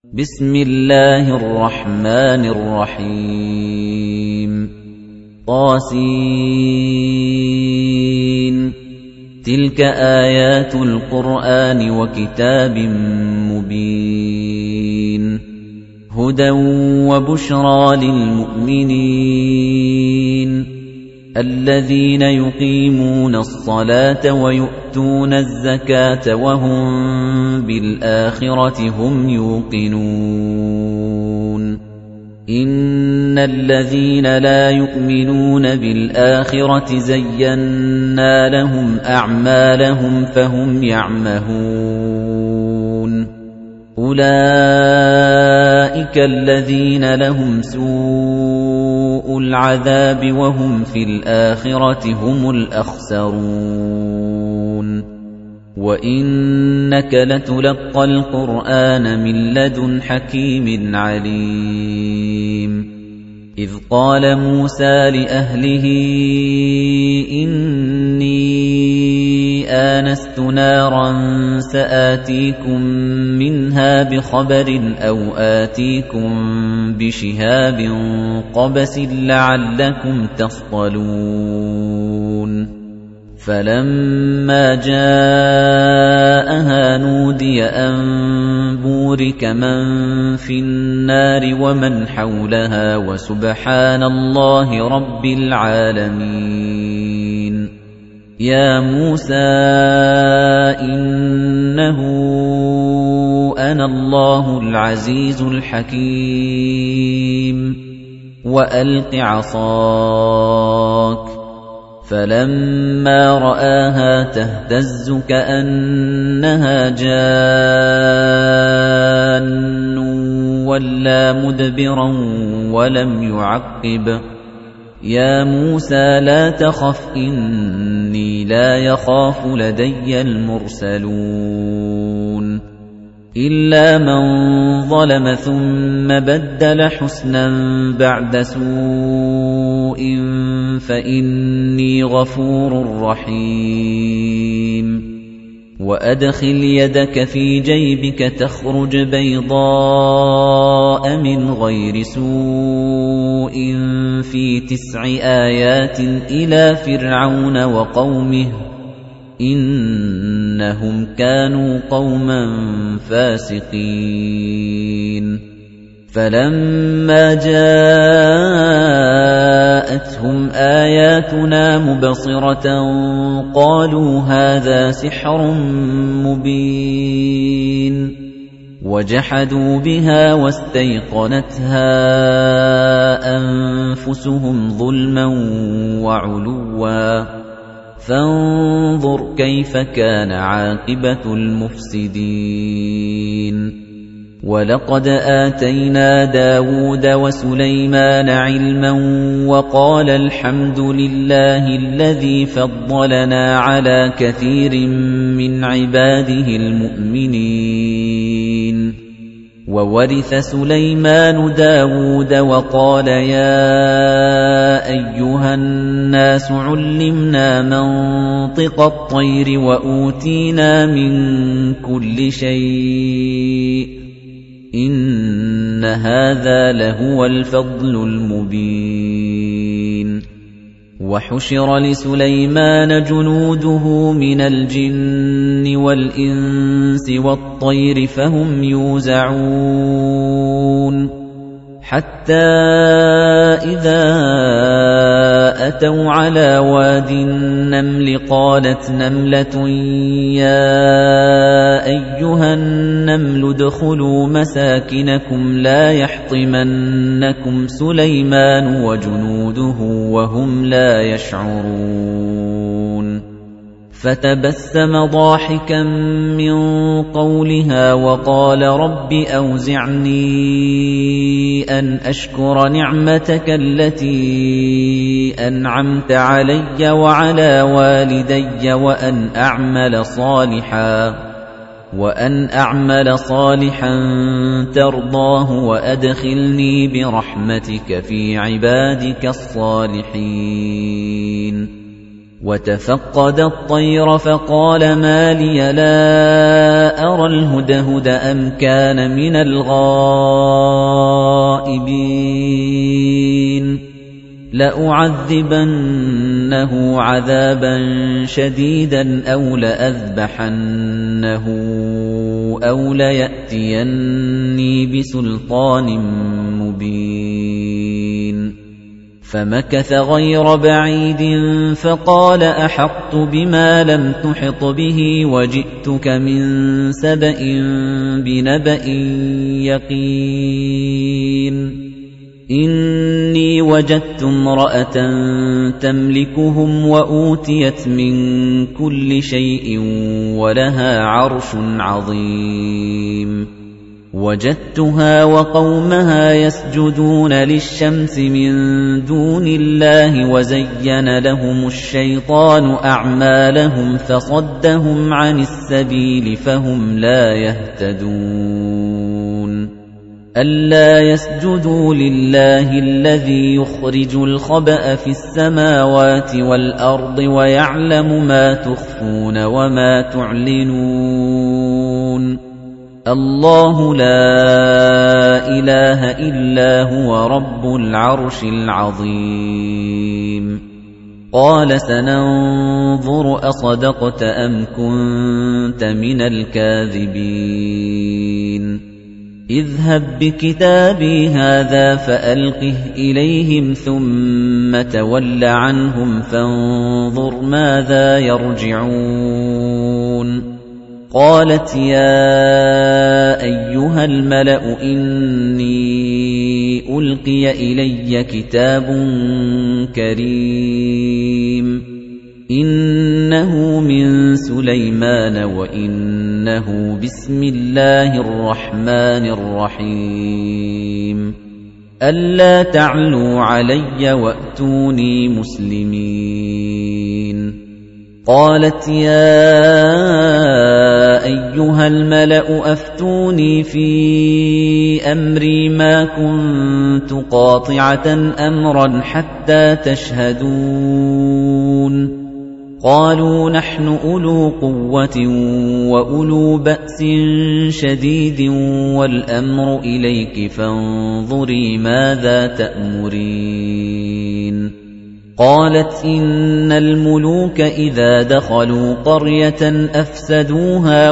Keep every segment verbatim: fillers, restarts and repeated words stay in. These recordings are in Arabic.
بسم الله الرحمن الرحيم طاسين تلك آيات القرآن وكتاب مبين هدى وبشرى للمؤمنين الذين يقيمون الصلاة ويؤتون الزكاة وهم بالآخرة هم يوقنون إن الذين لا يؤمنون بالآخرة زينا لهم أعمالهم فهم يعمهون أولئك الذين لهم سوء العذاب وهم في الآخرة هم الأخسرون وإنك لتلقى القرآن من لدن حكيم عليم إذ قال موسى لأهله إني آنست نارا سآتيكم منها بخبر أو آتيكم بشهاب قبس لعلكم تصطلون فلما جاءها نودي أن بورك من في النار ومن حولها وسبحان الله رب العالمين يا موسى إنه أنا الله العزيز الحكيم وألق عصاك فلما رآها تهتز كأنها جان ولا مدبرا ولم يعقب يا موسى لا تخف إني لا يخاف لدي المرسلون إلا من ظلم ثم بدل حسنا بعد سوء فإني غفور رحيم وأدخل يدك في جيبك تخرج بيضاء من غير سوء في تسع آيات إلى فرعون وقومه إنهم كانوا قوما فاسقين فلما جاءتهم آياتنا مبصرة قالوا هذا سحر مبين وجحدوا بها واستيقنتها أنفسهم ظلما وعلوا فانظر كيف كان عاقبة المفسدين ولقد آتينا داود وسليمان علما وقال الحمد لله الذي فضلنا على كثير من عباده المؤمنين وورث سليمان داود وقال يا أيها الناس علمنا منطق الطير وأوتينا من كل شيء إن هذا لهو الفضل المبين وحشر لسليمان جنوده من الجن والإنس والطير فهم يوزعون حتى إذا أتوا على واد النمل قالت نملة يا أيها النمل ادخلوا مساكنكم لا يحطمنكم سليمان وجنوده وهم لا يشعرون فتبسم ضاحكا من قولها وقال رب أوزعني أن أشكر نعمتك التي أنعمت علي وعلى والدي وأن أعمل صالحا وأن أعمل صالحا ترضاه وأدخلني برحمتك في عبادك الصالحين وَتَفَقَّدَ الطَّيْرَ فَقَالَ مَا لِيَ لَا أَرَى الْهُدْهُدَ أَمْ كَانَ مِنَ الْغَائِبِينَ لَأُعَذِّبَنَّهُ عَذَابًا شَدِيدًا أَوْ لَأَذْبَحَنَّهُ أَوْ لَيَأْتِيَنِّي بِسُلْطَانٍ مُّبِينٍ فَمَكَثَ غَيْرَ بَعِيدٍ فَقَالَ أَحَطتُ بِمَا لَمْ تُحِطْ بِهِ وَجِئْتُكَ مِنْ سَبَإٍ بِنَبَإٍ يَقِينٍ إِنِّي وَجَدتُّ امْرَأَةً تَمْلِكُهُمْ وَأُوتِيَتْ مِنْ كُلِّ شَيْءٍ وَلَهَا عَرْشٌ عَظِيمٌ وَجَدتُّهَا وَقَوْمَهَا يَسْجُدُونَ لِلشَّمْسِ مِن دُونِ اللَّهِ وَزَيَّنَ لَهُمُ الشَّيْطَانُ أَعْمَالَهُمْ فَصَدَّهُمْ عَنِ السَّبِيلِ فَهُمْ لَا يَهْتَدُونَ أَلَّا يَسْجُدُوا لِلَّهِ الَّذِي يُخْرِجُ الْخَبَأَ فِي السَّمَاوَاتِ وَالْأَرْضِ وَيَعْلَمُ مَا تُخْفُونَ وَمَا تُعْلِنُونَ اللَّهُ لَا إِلَٰهَ إِلَّا هُوَ رَبُّ الْعَرْشِ الْعَظِيمِ قَالَ سَنَنظُرُ أَصَدَقْتَ أَمْ كُنتَ مِنَ الْكَاذِبِينَ اذْهَبْ بِكِتَابِي هَٰذَا فَأَلْقِهْ إِلَيْهِمْ ثُمَّ تَوَلَّ عَنْهُمْ فَانظُرْ مَاذَا يَرْجِعُونَ قَالَتْ يَا أَيُّهَا الْمَلَأُ إِنِّي أُلْقِيَ إِلَيَّ كِتَابٌ كَرِيمٌ إِنَّهُ مِن سُلَيْمَانَ وَإِنَّهُ بِسْمِ اللَّهِ الرَّحْمَنِ الرَّحِيمِ أَلَّا تَعْلُوا عَلَيَّ وَأْتُونِي مُسْلِمِينَ قَالَتْ يَا أَيُّهَا الْمَلَأُ أَفْتُونِي فِي أَمْرِي مَا كُنتُ قَاطِعَةً أَمْرًا حَتَّى تَشْهَدُونَ قَالُوا نَحْنُ أُولُو قُوَّةٍ وَأُولُو بَأْسٍ شَدِيدٍ وَالْأَمْرُ إِلَيْكِ فَانظُرِي مَاذَا تَأْمُرِينَ قَالَتْ إِنَّ الْمُلُوكَ إِذَا دَخَلُوا قَرْيَةً أَفْسَدُوهَا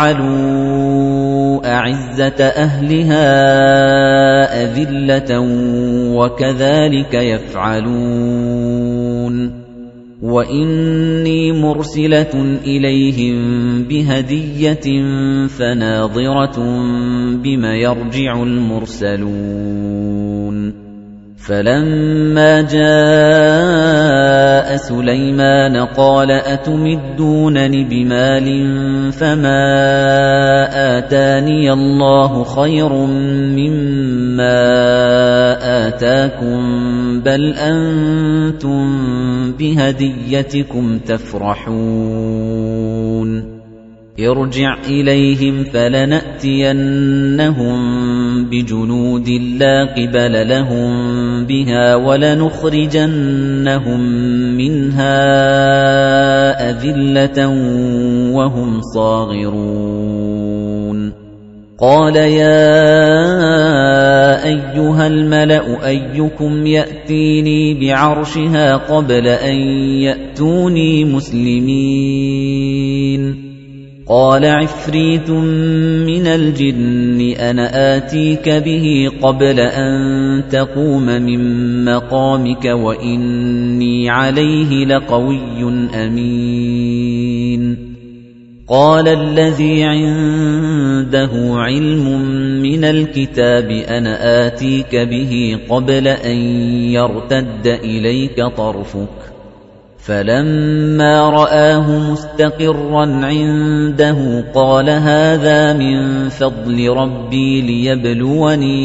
وَجَعَلُوا أَعِزَّةَ أَهْلِهَا أَذِلَّةً وَكَذَلِكَ يَفْعَلُونَ وَإِنِّي مُرْسِلَةٌ إِلَيْهِم بِهَدِيَّةٍ فَنَاظِرَةٌ بِمَ يَرْجِعُ الْمُرْسَلُونَ فَلَمَّا جَاءَ سُلَيْمَانَ قَالَ أَتُمِدُّونَنِ بِمَالٍ فَمَا آتَانِيَ اللَّهُ خَيْرٌ مِّمَّا آتَاكُم بَلْ أَنتُم بِهَدِيَّتِكُمْ تَفْرَحُونَ ارْجِعْ إِلَيْهِمْ فَلَنَأْتِيَنَّهُم بِجُنُودٍ لَّا قِبَلَ لَهُم بِهَا وَلَنُخْرِجَنَّهُم مِّنْهَا أَذِلَّةً وَهُمْ صَاغِرُونَ قَالَ يَا أَيُّهَا الْمَلَأُ أَيُّكُمْ يَأْتِينِي بِعَرْشِهَا قَبْلَ أَن يَأْتُونِي مُسْلِمِينَ قَالَ عِفْرِيتٌ مِّنَ الْجِنِّ أَنَا آتِيكَ بِهِ قَبْلَ أَن تَقُومَ مِن مَّقَامِكَ وَإِنِّي عَلَيْهِ لَقَوِيٌّ أَمِينٌ قَالَ الَّذِي عِندَهُ عِلْمٌ مِّنَ الْكِتَابِ أَنَا آتِيكَ بِهِ قَبْلَ أَن يَرْتَدَّ إِلَيْكَ طَرْفُكَ فَلَمَّا رَآهُ مُسْتَقِرًّا عِندَهُ قَالَ هَٰذَا مِن فَضْلِ رَبِّي لِيَبْلُوَنِي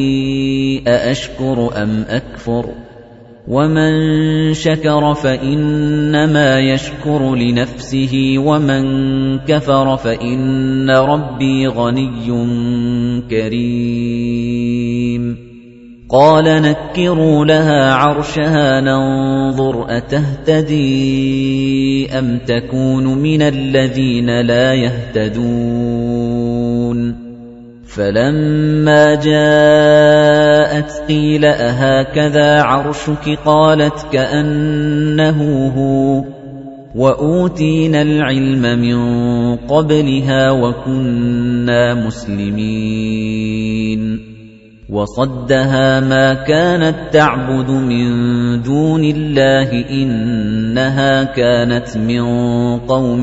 أَأَشْكُرُ أَمْ أَكْفُرُ وَمَن شَكَرَ فَإِنَّمَا يَشْكُرُ لِنَفْسِهِ وَمَن كَفَرَ فَإِنَّ رَبِّي غَنِيٌّ كَرِيمٌ قَالَ نَكِّرُوا لَهَا عَرْشَهَا نَنظُرْ أَتَهْتَدِي أَمْ تَكُونُ مِنَ الَّذِينَ لَا يَهْتَدُونَ فَلَمَّا جَاءَتْ قِيلَ أَهَكَذَا عَرْشُكِ قَالَتْ كَأَنَّهُ هُوَ وَأُوتِينَا الْعِلْمَ مِنْ قَبْلِهَا وَكُنَّا مُسْلِمِينَ وَصَدَّهَا مَا كَانَتْ تَعْبُدُ مِن دُونِ اللَّهِ إِنَّهَا كَانَتْ مِن قَوْمٍ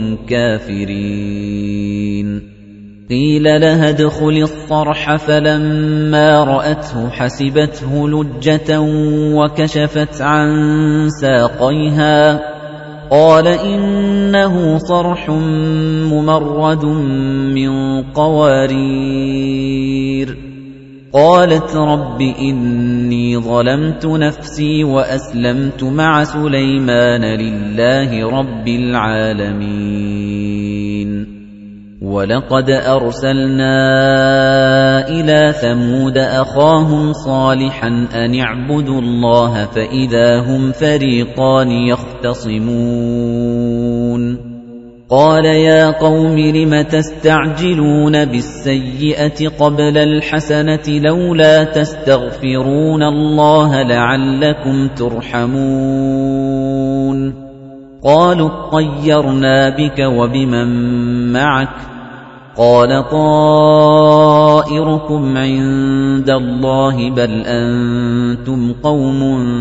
كَافِرِينَ قِيلَ لَهَا ادْخُلِي الصَّرْحَ فَلَمَّا رَأَتْهُ حَسِبَتْهُ لُجَّةً وَكَشَفَتْ عَن سَاقَيْهَا قَالَ إِنَّهُ صَرْحٌ مُمَرَّدٌ مِّن قَوَارِيرَ قَالَتْ رَبِّ إِنِّي ظَلَمْتُ نَفْسِي وَأَسْلَمْتُ مَعَ سُلَيْمَانَ لِلَّهِ رَبِّ الْعَالَمِينَ وَلَقَدْ أَرْسَلْنَا إِلَى ثَمُودَ أَخَاهُمْ صَالِحًا أَنِ اعْبُدُوا اللَّهَ فَإِذَا هُمْ فَرِيقَانِ يَخْتَصِمُونَ قَالَ يَا قَوْمِ لِمَ تَسْتَعْجِلُونَ بِالسَّيِّئَةِ قَبْلَ الْحَسَنَةِ لَوْلَا تَسْتَغْفِرُونَ اللَّهَ لَعَلَّكُمْ تُرْحَمُونَ قَالُوا اطَّيَّرْنَا بِكَ وَبِمَن مَّعَكَ قَالَ طَائِرُكُمْ عِندَ اللَّهِ بَلْ أَنتُمْ قَوْمٌ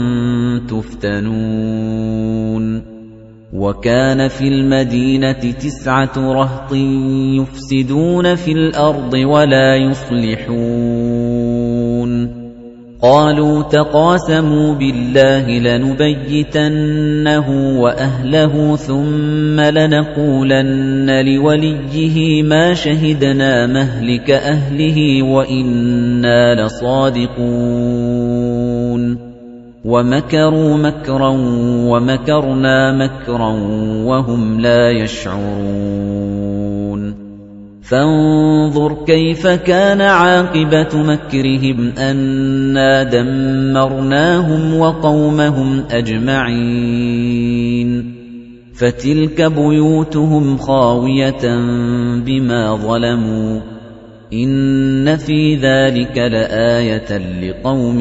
تُفْتَنُونَ وَكَانَ فِي الْمَدِينَةِ تِسْعَةُ رَهْطٍ يُفْسِدُونَ فِي الْأَرْضِ وَلَا يُصْلِحُونَ قَالُوا تَقَاسَمُوا بِاللَّهِ لَنُبَيِّتَنَّهُ وَأَهْلَهُ ثُمَّ لَنَقُولَنَّ لِوَلِيِّهِ مَا شَهِدْنَا مَهْلِكَ أَهْلِهِ وَإِنَّا لَصَادِقُونَ وَمَكَرُوا مَكْرًا وَمَكَرْنَا مَكْرًا وَهُمْ لَا يَشْعُرُونَ فَانظُرْ كَيْفَ كَانَ عَاقِبَةُ مَكْرِهِمْ أَنَّا دَمَّرْنَاهُمْ وَقَوْمَهُمْ أَجْمَعِينَ فَتِلْكَ بُيُوتُهُمْ خَاوِيَةً بِمَا ظَلَمُوا إِنَّ فِي ذَلِكَ لَآيَةً لِقَوْمٍ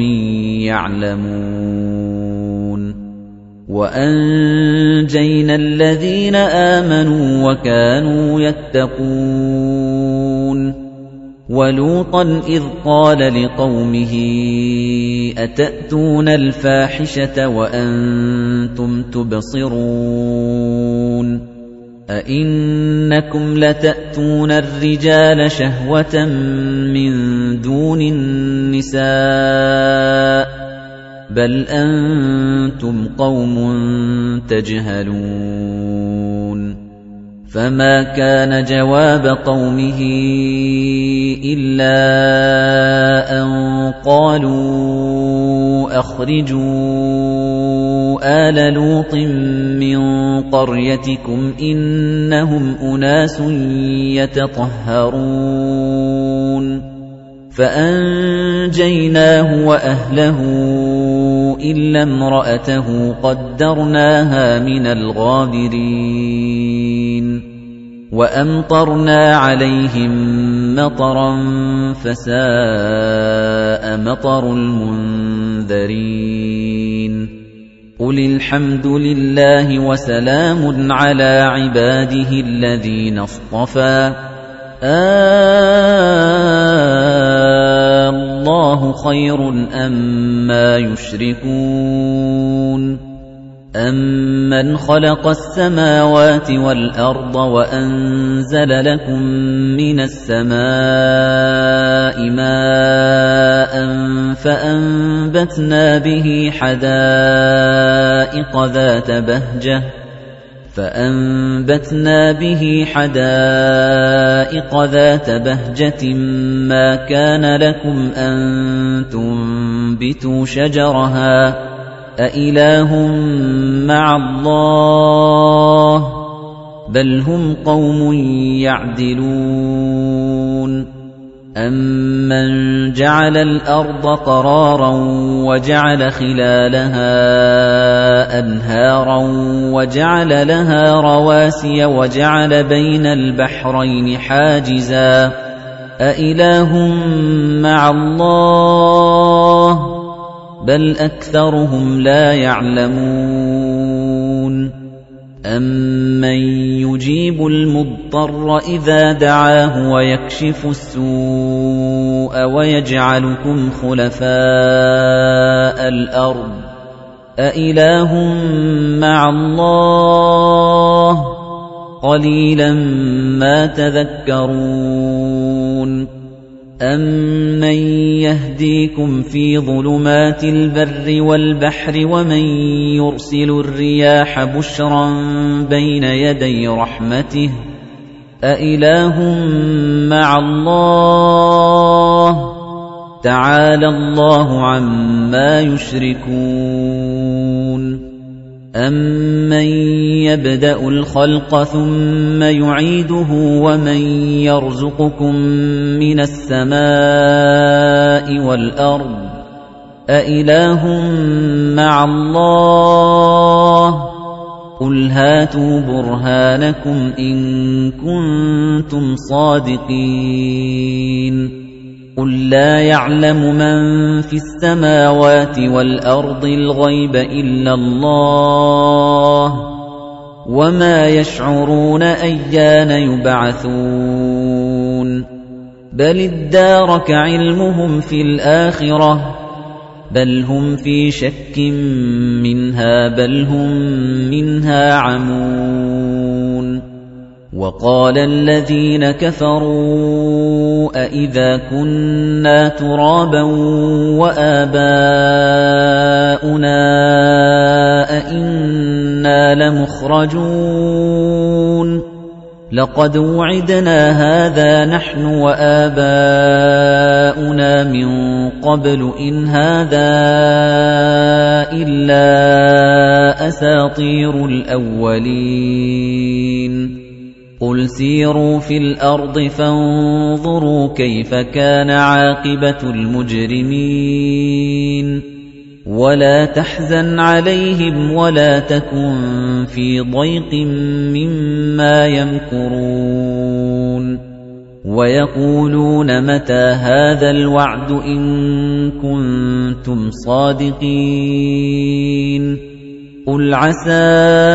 يَعْلَمُونَ وَأَنجَيْنَا الَّذِينَ آمَنُوا وَكَانُوا يَتَّقُونَ وَلُوطًا إِذْ قَالَ لِقَوْمِهِ أَتَأْتُونَ الْفَاحِشَةَ وَأَنْتُمْ تُبْصِرُونَ أَئِنَّكُمْ لَتَأْتُونَ الرِّجَالَ شَهْوَةً مِّن دُونِ النِّسَاءِ بَلْ أَنتُمْ قَوْمٌ تَجْهَلُونَ فَمَا كَانَ جَوَابَ قَوْمِهِ إِلَّا أَن قَالُوا أَخْرِجُوا آلَ لُوطٍ مِّن قَرْيَتِكُمْ إِنَّهُمْ أُنَاسٌ يَتَطَهَّرُونَ فَأَنجَيْنَاهُ وَأَهْلَهُ إِلَّا امْرَأَتَهُ قَدَّرْنَاهَا مِنَ الْغَابِرِينَ وَأَمْطَرْنَا عَلَيْهِم مَّطَرًا فَسَاءَ مَطَرُ الْمُنذَرِينَ قُلِ الْحَمْدُ لِلَّهِ وَسَلَامٌ عَلَىٰ عِبَادِهِ الَّذِينَ اصْطَفَىٰ اللَّهُ خَيْرٌ أَمَّا يُشْرِكُونَ أَمَّنْ خَلَقَ السَّمَاوَاتِ وَالْأَرْضَ وَأَنزَلَ لَكُم مِّنَ السَّمَاءِ مَاءً فَأَنبَتْنَا بِهِ حَدَائِقَ ذَاتَ بَهْجَةٍ فَأَنبَتْنَا بِهِ حَدَائِقَ ذَاتَ بَهْجَةٍ مَا كَانَ لَكُمْ أَن تُنبِتُوا شَجَرَهَا أَإِلَٰهٌ مَّعَ اللَّهِ بَلْ هُمْ قَوْمٌ يَعْدِلُونَ أَمَّنْ جَعَلَ الْأَرْضَ قَرَارًا وَجَعَلَ خِلَالَهَا أَنْهَارًا وَجَعَلَ لَهَا رَوَاسِيَ وَجَعَلَ بَيْنَ الْبَحْرَيْنِ حَاجِزًا أَإِلَٰهٌ مَّعَ اللَّهِ بَلْ أَكْثَرُهُمْ لَا يَعْلَمُونَ أَمَّن يُجِيبُ الْمُضْطَرَّ إِذَا دَعَاهُ وَيَكْشِفُ السُّوءَ وَيَجْعَلُكُمْ خُلَفَاءَ الْأَرْضِ أَإِلَٰهٌ مَّعَ اللَّهِ قَلِيلًا مَّا تَذَكَّرُونَ أَمَّن يَهْدِيكُمْ فِي ظُلُمَاتِ الْبَرِّ وَالْبَحْرِ وَمَن يُرْسِلُ الرِّيَاحَ بُشْرًا بَيْنَ يَدَيْ رَحْمَتِهِ أَإِلَٰهٌ مَّعَ اللَّهِ تَعَالَى اللَّهُ عَمَّا يُشْرِكُونَ أَمَّن يَبْدَأُ الْخَلْقَ ثُمَّ يُعِيدُهُ وَمَن يَرْزُقُكُم مِّنَ السَّمَاءِ وَالْأَرْضِ أَإِلَٰهٌ مَّعَ اللَّهِ قُلْ هَاتُوا بُرْهَانَكُمْ إِن كُنتُمْ صَادِقِينَ قُل لَّا يَعْلَمُ مَن فِي السَّمَاوَاتِ وَالْأَرْضِ الْغَيْبَ إِلَّا اللَّهُ وَمَا يَشْعُرُونَ أَيَّانَ يُبْعَثُونَ بَلِ ادَّارَكَ عِلْمُهُمْ فِي الْآخِرَةِ بَلْ هُمْ فِي شَكٍّ مِّنْهَا بَلْ هُم مِّنْهَا عَمُونَ وَقَالَ الَّذِينَ كَفَرُوا أَإِذَا كُنَّا تُرَابًا وَآبَاؤُنَا أَإِنَّا لَمُخْرَجُونَ لَقَدْ وُعِدْنَا هَذَا نَحْنُ وَآبَاؤُنَا مِن قَبْلُ إِنْ هَذَا إِلَّا أَسَاطِيرُ الْأَوَّلِينَ قُلْ سِيرُوا فِي الْأَرْضِ فَانظُرُوا كَيْفَ كَانَ عَاقِبَةُ الْمُجْرِمِينَ وَلَا تَحْزَنْ عَلَيْهِمْ وَلَا تَكُنْ فِي ضَيْقٍ مِّمَّا يَمْكُرُونَ وَيَقُولُونَ مَتَى هَذَا الْوَعْدُ إِن كُنتُمْ صَادِقِينَ قُلْ عَسَىٰ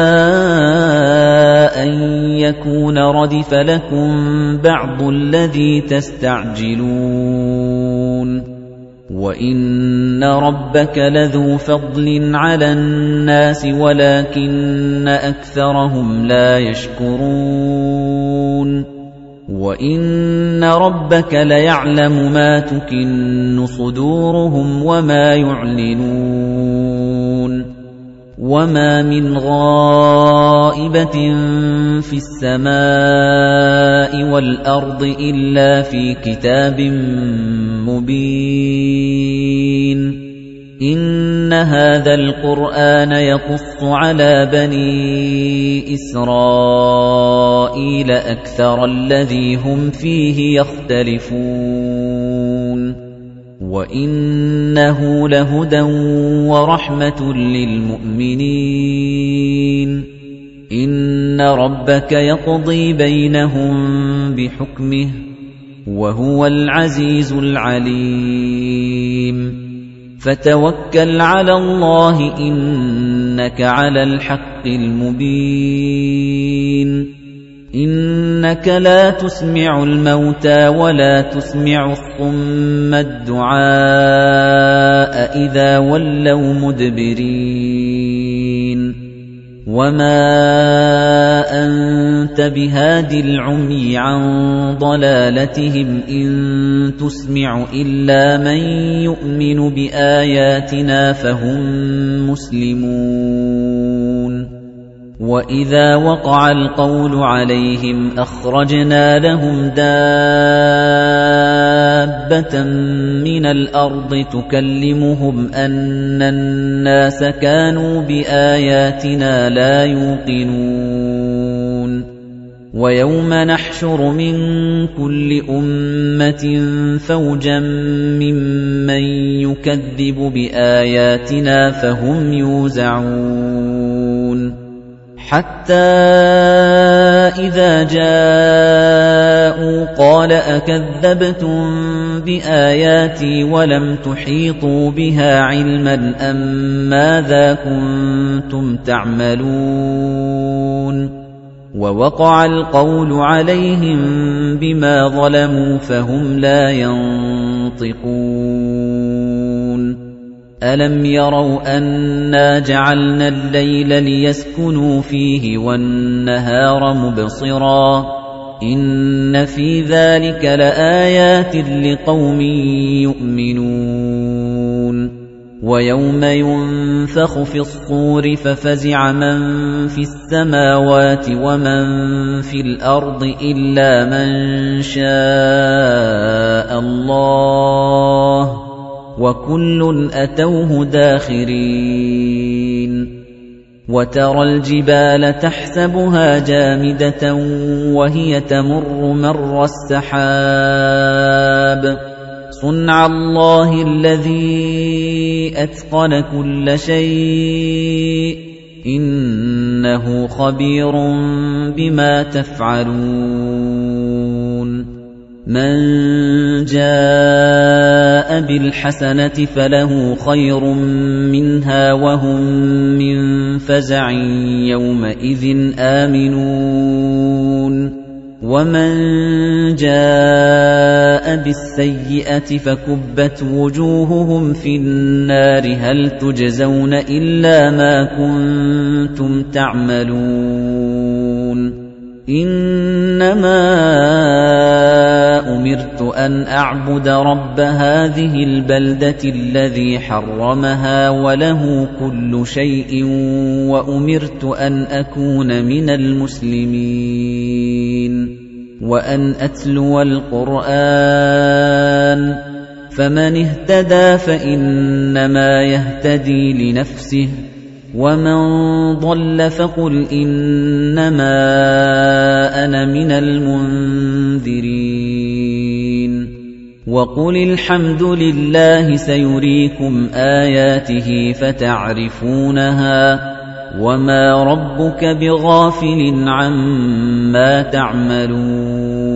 أَن يَكُونَ رَدِفَ لَكُم بَعْضُ الَّذِي تَسْتَعْجِلُونَ وَإِنَّ رَبَّكَ لَذُو فَضْلٍ عَلَى النَّاسِ وَلَكِنَّ أَكْثَرَهُمْ لَا يَشْكُرُونَ وَإِنَّ رَبَّكَ لَيَعْلَمُ مَا تُكِنُّ صُدُورُهُمْ وَمَا يُعْلِنُونَ وَمَا مِنْ غَائِبَةٍ فِي السَّمَاءِ وَالْأَرْضِ إِلَّا فِي كِتَابٍ مُبِينٍ إِنَّ هَذَا الْقُرْآنَ يَقُصُّ عَلَى بَنِي إِسْرَائِيلَ أَكْثَرَ الَّذِي هُمْ فِيهِ يَخْتَلِفُونَ وَإِنَّهُ لَهُدًى وَرَحْمَةٌ لِّلْمُؤْمِنِينَ إِنَّ رَبَّكَ يَقْضِي بَيْنَهُم بِحُكْمِهِ وَهُوَ الْعَزِيزُ الْعَلِيمُ فَتَوَكَّلْ عَلَى اللَّهِ إِنَّكَ عَلَى الْحَقِّ الْمُبِينِ إِنَّكَ لَا تُسْمِعُ الْمَوْتَى وَلَا تُسْمِعُ الصُّمَّ الدُّعَاءَ إِذَا وَلَّوْا مُدْبِرِينَ وَمَا أَنتَ بِهَادِ الْعُمْيِ عَن ضَلَالَتِهِمْ إِن تُسْمِعُ إِلَّا مَن يُؤْمِنُ بِآيَاتِنَا فَهُم مُّسْلِمُونَ وَإِذَا وَقَعَ الْقَوْلُ عَلَيْهِمْ أَخْرَجْنَا لَهُمْ دَابَّةً مِّنَ الْأَرْضِ تُكَلِّمُهُمْ أَنَّ النَّاسَ كَانُوا بِآيَاتِنَا لَا يُوقِنُونَ وَيَوْمَ نَحْشُرُ مِن كُلِّ أُمَّةٍ فَوْجًا مِّمَّن يُكَذِّبُ بِآيَاتِنَا فَهُمْ يُوزَعُونَ حَتَّى إِذَا جَاءُوا قَالَ أَكَذَّبْتُم بِآيَاتِي وَلَمْ تُحِيطُوا بِهَا عِلْمًا أَم مَّاذَا كُنتُمْ تَعْمَلُونَ وَوَقَعَ الْقَوْلُ عَلَيْهِم بِمَا ظَلَمُوا فَهُمْ لَا يَنطِقُونَ أَلَمْ يَرَوْا أَنَّا جَعَلْنَا اللَّيْلَ لِيَسْكُنُوا فِيهِ وَالنَّهَارَ مُبْصِرًا إِنَّ فِي ذَلِكَ لَآيَاتٍ لِقَوْمٍ يُؤْمِنُونَ وَيَوْمَ يُنفَخُ فِي الصُّورِ فَفَزِعَ مَن فِي السَّمَاوَاتِ وَمَن فِي الْأَرْضِ إِلَّا مَن شَاءَ اللَّهُ وَكُلٌّ أَتَوْهُ دَاخِرِينَ وَتَرَى الْجِبَالَ تَحْسَبُهَا جَامِدَةً وَهِيَ تَمُرُّ مَرَّ السَّحَابِ صُنْعَ اللَّهِ الَّذِي أَتْقَنَ كُلَّ شَيْءٍ إِنَّهُ خَبِيرٌ بِمَا تَفْعَلُونَ مَن جَاءَ بِالْحَسَنَةِ فَلَهُ خَيْرٌ مِّنْهَا وَهُم مِّن فَزَعٍ يَوْمَئِذٍ آمِنُونَ وَمَن جَاءَ بِالسَّيِّئَةِ فَكُبَّتْ وُجُوهُهُمْ فِي النَّارِ هَلْ تُجْزَوْنَ إِلَّا مَا كُنتُمْ تَعْمَلُونَ إِنَّمَا أُمِرْتُ أَنْ أَعْبُدَ رَبَّ هَٰذِهِ الْبَلْدَةِ الَّذِي حَرَّمَهَا وَلَهُ كُلُّ شَيْءٍ وَأُمِرْتُ أَنْ أَكُونَ مِنَ الْمُسْلِمِينَ وَأَنْ أَتْلُوَ الْقُرْآنَ فَمَنِ اهْتَدَىٰ فَإِنَّمَا يَهْتَدِي لِنَفْسِهِ وَمَن ضَلَّ فَقُلْ إِنَّمَا أَنَا مِنَ الْمُنذِرِينَ وَقُلِ الْحَمْدُ لِلَّهِ سَيُرِيكُمْ آيَاتِهِ فَتَعْرِفُونَهَا وَمَا رَبُّكَ بِغَافِلٍ عَمَّا تَعْمَلُونَ